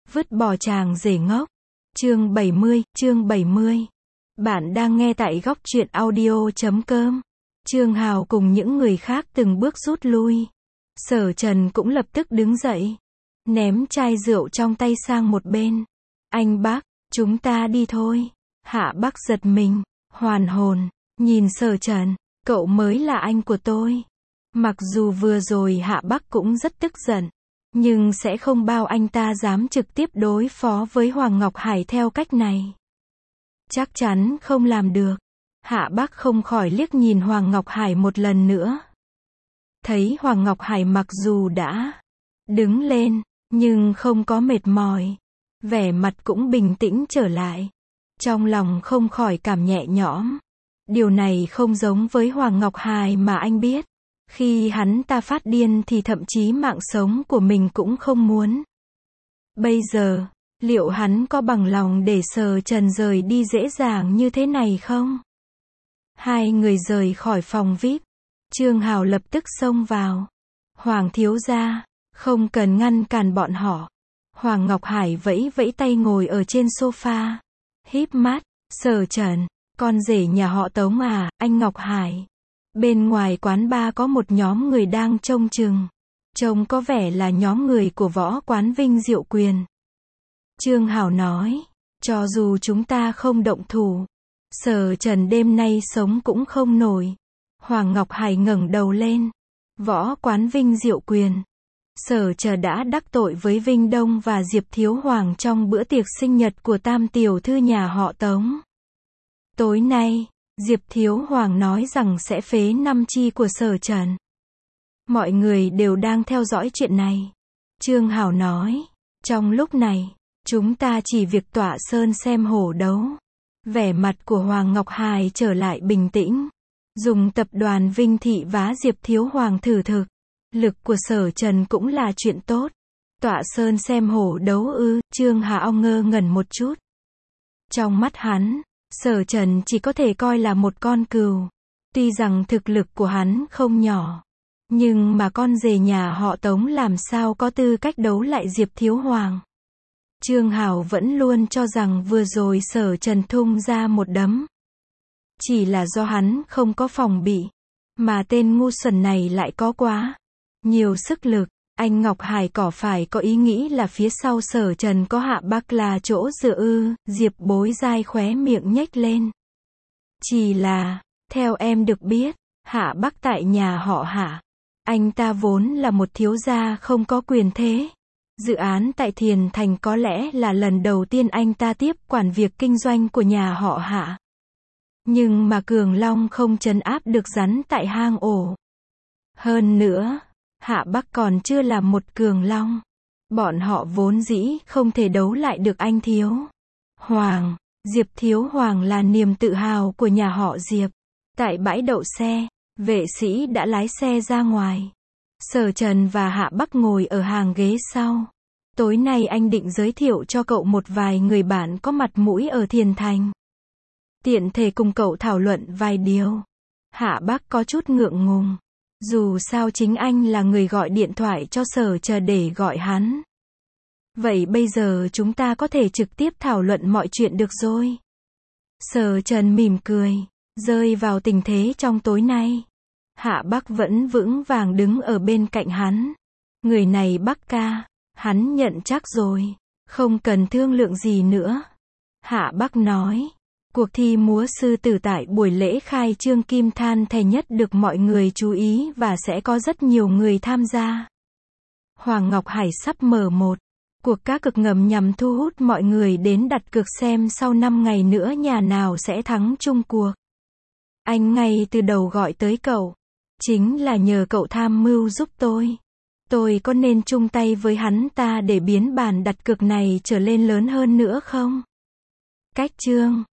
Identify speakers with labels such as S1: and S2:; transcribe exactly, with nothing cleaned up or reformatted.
S1: Vứt bỏ chàng rể ngốc. Chương bảy mươi, chương bảy mươi. Bạn đang nghe tại góc truyện audio chấm com. Trương Hào cùng những người khác từng bước rút lui. Sở Trần cũng lập tức đứng dậy, ném chai rượu trong tay sang một bên. Anh bác, chúng ta đi thôi. Hạ Bắc giật mình, hoàn hồn, nhìn Sở Trần, cậu mới là anh của tôi. Mặc dù vừa rồi Hạ Bắc cũng rất tức giận, nhưng sẽ không bao anh ta dám trực tiếp đối phó với Hoàng Ngọc Hải theo cách này. Chắc chắn không làm được. Hạ Bắc không khỏi liếc nhìn Hoàng Ngọc Hải một lần nữa. Thấy Hoàng Ngọc Hải mặc dù đã đứng lên, nhưng không có mệt mỏi. Vẻ mặt cũng bình tĩnh trở lại. Trong lòng không khỏi cảm nhẹ nhõm. Điều này không giống với Hoàng Ngọc Hải mà anh biết. Khi hắn ta phát điên thì thậm chí mạng sống của mình cũng không muốn. Bây giờ, liệu hắn có bằng lòng để Sở Trần rời đi dễ dàng như thế này không? Hai người rời khỏi phòng vi ai pi. Trương Hào lập tức xông vào. Hoàng thiếu gia, không cần ngăn cản bọn họ. Hoàng Ngọc Hải vẫy vẫy tay ngồi ở trên sofa. Híp mắt, Sở Trần, con rể nhà họ Tống à, anh Ngọc Hải. Bên ngoài quán bar có một nhóm người đang trông chừng. Trông có vẻ là nhóm người của võ quán Vinh Diệu Quyền. Trương Hào nói, cho dù chúng ta không động thủ, Sở Trần đêm nay sống cũng không nổi. Hoàng Ngọc Hải ngẩng đầu lên. Võ quán Vinh Diệu Quyền. Sở Trần đã đắc tội với Vinh Đông và Diệp Thiếu Hoàng trong bữa tiệc sinh nhật của tam tiểu thư nhà họ Tống. Tối nay, Diệp Thiếu Hoàng nói rằng sẽ phế năm chi của Sở Trần. Mọi người đều đang theo dõi chuyện này. Trương Hào nói, trong lúc này, chúng ta chỉ việc tọa sơn xem hổ đấu. Vẻ mặt của Hoàng Ngọc Hải trở lại bình tĩnh. Dùng tập đoàn Vinh Thị vá Diệp Thiếu Hoàng thử thực. Lực của Sở Trần cũng là chuyện tốt. Tọa sơn xem hổ đấu ư, Trương Hào ngơ ngẩn một chút. Trong mắt hắn, Sở Trần chỉ có thể coi là một con cừu. Tuy rằng thực lực của hắn không nhỏ, nhưng mà con rể nhà họ Tống làm sao có tư cách đấu lại Diệp Thiếu Hoàng. Trương Hào vẫn luôn cho rằng vừa rồi Sở Trần thung ra một đấm. Chỉ là do hắn không có phòng bị, mà tên ngu xuẩn này lại có quá nhiều sức lực. Anh Ngọc Hải có phải có ý nghĩ là phía sau Sở Trần có Hạ Bắc là chỗ dựa ư? Diệp Bối dai khóe miệng nhếch lên. Chỉ là, theo em được biết, Hạ Bắc tại nhà họ Hạ, anh ta vốn là một thiếu gia không có quyền thế. Dự án tại Thiền Thành có lẽ là lần đầu tiên anh ta tiếp quản việc kinh doanh của nhà họ Hạ. Nhưng mà Cường Long không trấn áp được rắn tại hang ổ. Hơn nữa, Hạ Bắc còn chưa là một Cường Long. Bọn họ vốn dĩ không thể đấu lại được anh Thiếu Hoàng. Diệp Thiếu Hoàng là niềm tự hào của nhà họ Diệp. Tại bãi đậu xe, vệ sĩ đã lái xe ra ngoài. Sở Trần và Hạ Bắc ngồi ở hàng ghế sau. Tối nay anh định giới thiệu cho cậu một vài người bạn có mặt mũi ở Thiền Thành. Tiện thể cùng cậu thảo luận vài điều. Hạ Bắc có chút ngượng ngùng. Dù sao chính anh là người gọi điện thoại cho Sở Trần để gọi hắn. Vậy bây giờ chúng ta có thể trực tiếp thảo luận mọi chuyện được rồi. Sở Trần mỉm cười, rơi vào tình thế trong tối nay. Hạ Bắc vẫn vững vàng đứng ở bên cạnh hắn. Người này Bắc ca, hắn nhận chắc rồi, không cần thương lượng gì nữa. Hạ Bắc nói, cuộc thi múa sư tử tại buổi lễ khai trương Kim Than Thẻ nhất được mọi người chú ý và sẽ có rất nhiều người tham gia. Hoàng Ngọc Hải sắp mở một cuộc cá cược ngầm nhằm thu hút mọi người đến đặt cược xem sau năm ngày nữa nhà nào sẽ thắng chung cuộc. Anh ngay từ đầu gọi tới cậu, chính là nhờ cậu tham mưu giúp tôi. Tôi có nên chung tay với hắn ta để biến bàn đặt cược này trở lên lớn hơn nữa không? Cách chương